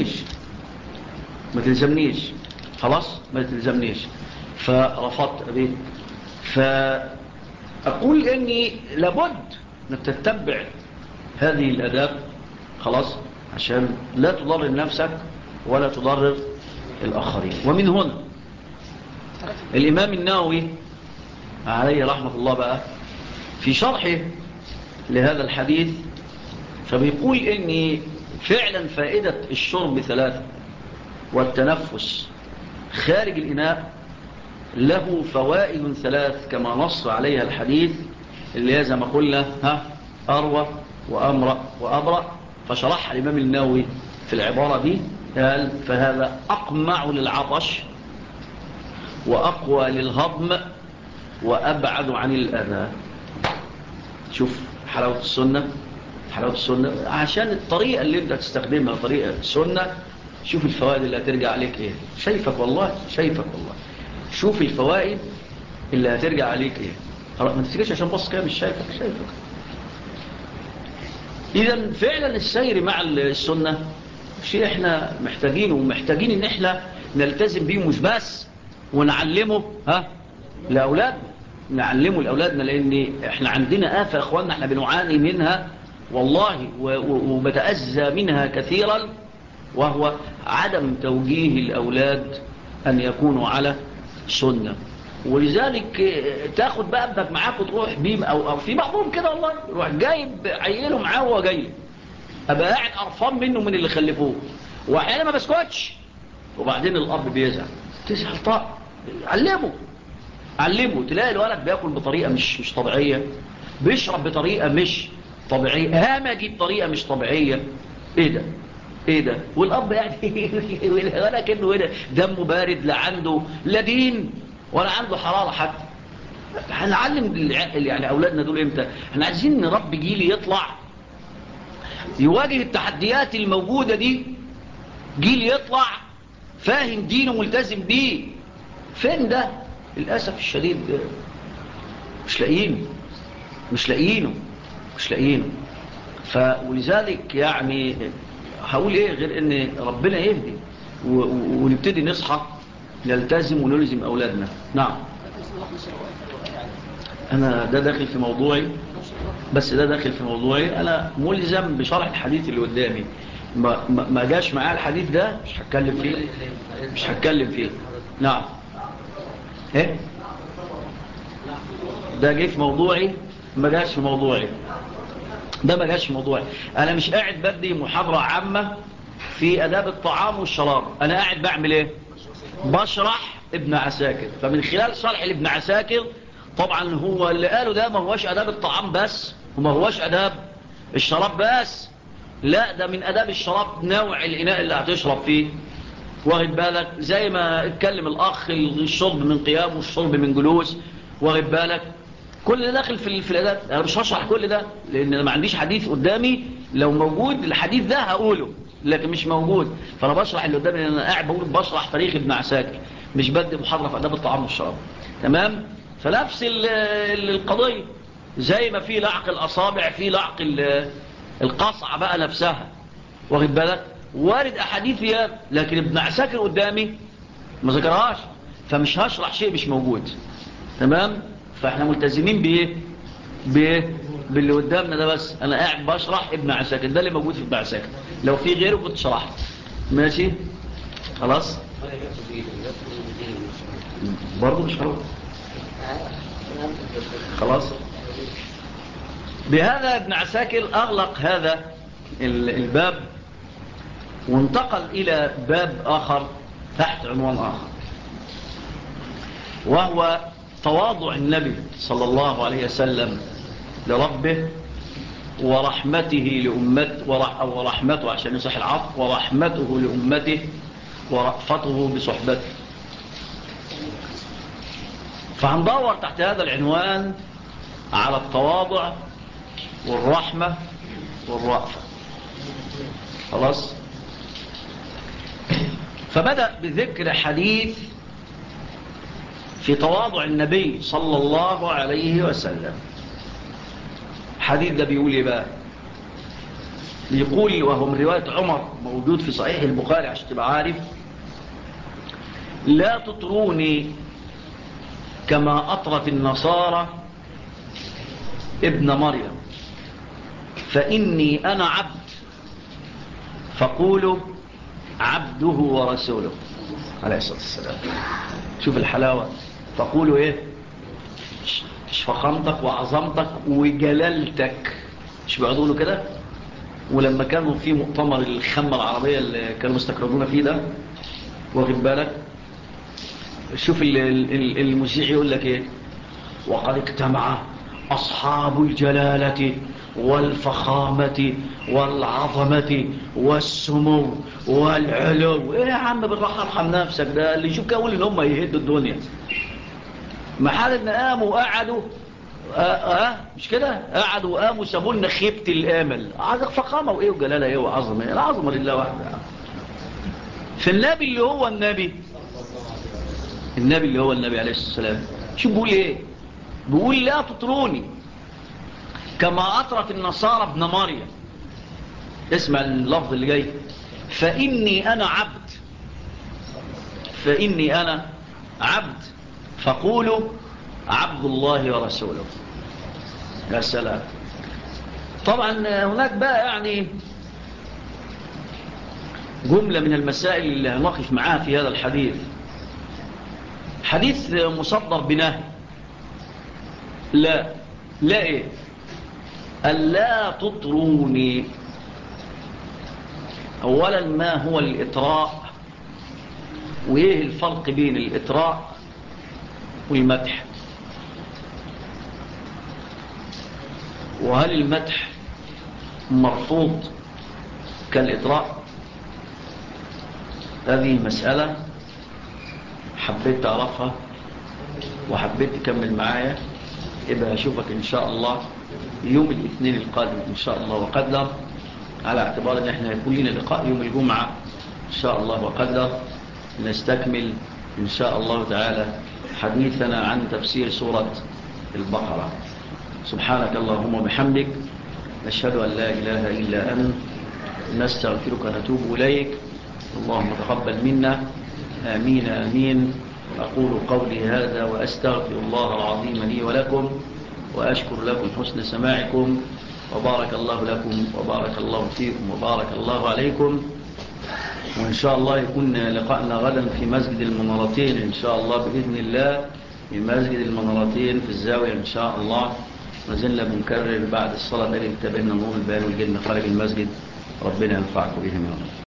تلزمنيش خلاص، ما تلزمنيش. فرفضت ابي. فاقول اني لابد انك تتبع هذه الاداب خلاص، عشان لا تضرر نفسك ولا تضرر الاخرين. ومن هنا الامام النووي عليه رحمة الله بقى في شرحه لهذا الحديث فبيقول إن فعلا فائدة الشرب 3 والتنفس خارج الإناء له فوائد 3 كما نص عليها الحديث، اللي هي زي ما قلنا أروى وأمرأ وأبرأ. فشرح الإمام النووي في العبارة دي قال فهذا أقمع للعطش وأقوى للهضم وأبعد عن الأذى. شوف حلاوة السنة، حلاوة السنة عشان الطريقة اللي انت تستخدمها طريقة السنة. شوف الفوائد اللي هترجع عليك ايه، شايفك والله، شوف الفوائد اللي هترجع عليك ايه. ما تفتكرش عشان بص كده مش شايفك. اذا فعلا السير مع السنة شيء احنا محتاجينه، ومحتاجين ان احنا نلتزم بيه مش بس ونعلمه لأولادنا، نعلمه لأولادنا. لأن احنا عندنا آفة يا اخواننا احنا بنعاني منها والله وبتأذى منها كثيرا، وهو عدم توجيه الأولاد أن يكونوا على سنة. ولذلك تاخد بقى ابنك معاك وتروح بيه، أو في بعضهم كده والله يروح جايب عيله معاه وهو جاي، أبقى قاعد قرفان منه من اللي خلفوه، وأحيانا ما بسكتش، وبعدين الأب بيزعل. تزعل طبعا، علمه. تلاقي الولد بياكل بطريقة مش طبيعية، بيشرب بطريقة مش طبيعية، همجي بطريقة مش طبيعية. ايه ده والاب يعني ولا كأنه هنا دمه بارد، لا عنده لا دين ولا عنده حرارة حتى. هنعلم يعني اولادنا دول امتى؟ احنا عايزين نربي جيل يطلع يواجه التحديات الموجودة دي، جيل يطلع فاهم دينه ملتزم بيه. فين ده؟ للأسف الشديد مش لاقيينه. ولذلك يعني هقول ايه غير ان ربنا يهدي ونبتدي نصحى نلتزم ونلزم اولادنا. نعم انا ده داخل في موضوعي، انا ملزم بشرح الحديث اللي قدامي. ما جاش معاه الحديث ده مش هتكلم فيه. نعم ايه ده جه في موضوعي؟ ما جاش في موضوعي. انا مش قاعد بدي محاضرة عامة في اداب الطعام والشراب، انا قاعد بعمل ايه؟ بشرح ابن عساكر. فمن خلال شرح ابن عساكر طبعا هو اللي قاله ده ما هوش اداب الطعام بس، وما هوش اداب الشراب بس، لا ده من اداب الشراب نوع الاناء اللي هتشرب فيه، واخد بالك؟ زي ما اتكلم الاخ الشرب من قيام والشرب من جلوس، واخد بالك؟ كل ده داخل في الاداب. انا مش هشرح كل ده لان انا ما عنديش حديث قدامي، لو موجود الحديث ده هقوله لكن مش موجود. فانا بشرح اللي قدامي لان انا قاعد بشرح تاريخ ابن عساكر، مش بدي محاضره في اداب الطعام والشراب. تمام؟ فنفس القضيه، زي ما في لعق الاصابع في لعق القصعه بقى نفسها، واخد بالك؟ وارد احاديث فيها لكن ابن عساكر قدامي ما ذكرهاش، فمش هشرح شيء مش موجود. تمام؟ فاحنا ملتزمين باللي قدامنا ده. بس انا قاعد بشرح ابن عساكر، ده اللي موجود في ابن عساكر، لو في غيره كنت شرحت. ماشي خلاص برضو مش خلاص. بهذا ابن عساكر أغلق هذا الباب وانتقل إلى باب آخر تحت عنوان آخر، وهو تواضع النبي صلى الله عليه وسلم لربه ورحمته لأمته ورحمته عشان يصح العطف، ورحمته لأمته ورأفته بصحبته. فهندور تحت هذا العنوان على التواضع والرحمة والرأفة. خلاص. فبدأ بذكر حديث في تواضع النبي صلى الله عليه وسلم. حديث ده بيقول ايه بقى؟ بيقول، وهو من رواية عمر موجود في صحيح البخاري عشان تبقى عارف: لا تطروني كما أطرت النصارى ابن مريم، فإني أنا عبد فقولوا عبده ورسوله عليه الصلاة والسلام. شوف الحلاوة، فقولوا ايه؟ مش فخامتك وعظمتك وجلالتك، مش بيقعدوا كده؟ ولما كانوا في مؤتمر الخمة العربية اللي كانوا مستكردون فيه ده، واخد بالك، شوف المذيع يقول لك ايه: وقد اجتمع أصحاب الجلالة والفخامة والعظمة والسمو والعلو. ايه يا عم بالراحة ارحم نفسك، ده اللي يشوف كأقول ان هم يهدوا الدنيا. محال ان قاموا وقعدوا مش كده، قعدوا وقاموا سابوا لنا خيبة الامل. فخامة وايه وجلالة ايه وعظمة ايه؟ العظمة لله وحده. في النبي اللي هو النبي اللي هو النبي عليه الصلاة والسلام، شو بيقول ايه؟ بيقول: لا تطروني كما أطرت النصارى ابن مريم. اسمع اللفظ اللي جاي: فإني أنا عبد، فإني أنا عبد فقولوا عبد الله ورسوله. يا سلام. طبعا هناك بقى يعني جملة من المسائل اللي هنقف معاها في هذا الحديث. حديث مصدر بنهي. لا ايه؟ ألا تطروني. أولا، ما هو الإطراء؟ وإيه الفرق بين الإطراء والمدح؟ وهل المدح مرفوض كالإطراء؟ هذه مسألة حبيت تعرفها وحبيت تكمل معايا. يبقى أشوفك إن شاء الله يوم الاثنين القادم إن شاء الله وقدر، على اعتبار أن احنا يكون لنا لقاء يوم الجمعة إن شاء الله وقدر، نستكمل إن شاء الله تعالى حديثنا عن تفسير سورة البقرة. سبحانك اللهم وبحمدك، نشهد أن لا إله إلا أنت، نستغفرك ونتوب إليك. اللهم تقبل منا، آمين آمين. أقول قولي هذا وأستغفر الله العظيم لي ولكم، وأشكر لكم حسن سماعكم، وبارك الله لكم وبارك الله فيكم وبارك الله عليكم. وإن شاء الله يكون لقاءنا غدا في مسجد المنارتين إن شاء الله بإذن الله، في مسجد المنارتين في الزاوية إن شاء الله. نزلنا بنكرر بعد الصلاة التي تبين نور البيان والجن خارج المسجد. ربنا ينفعكم بهم.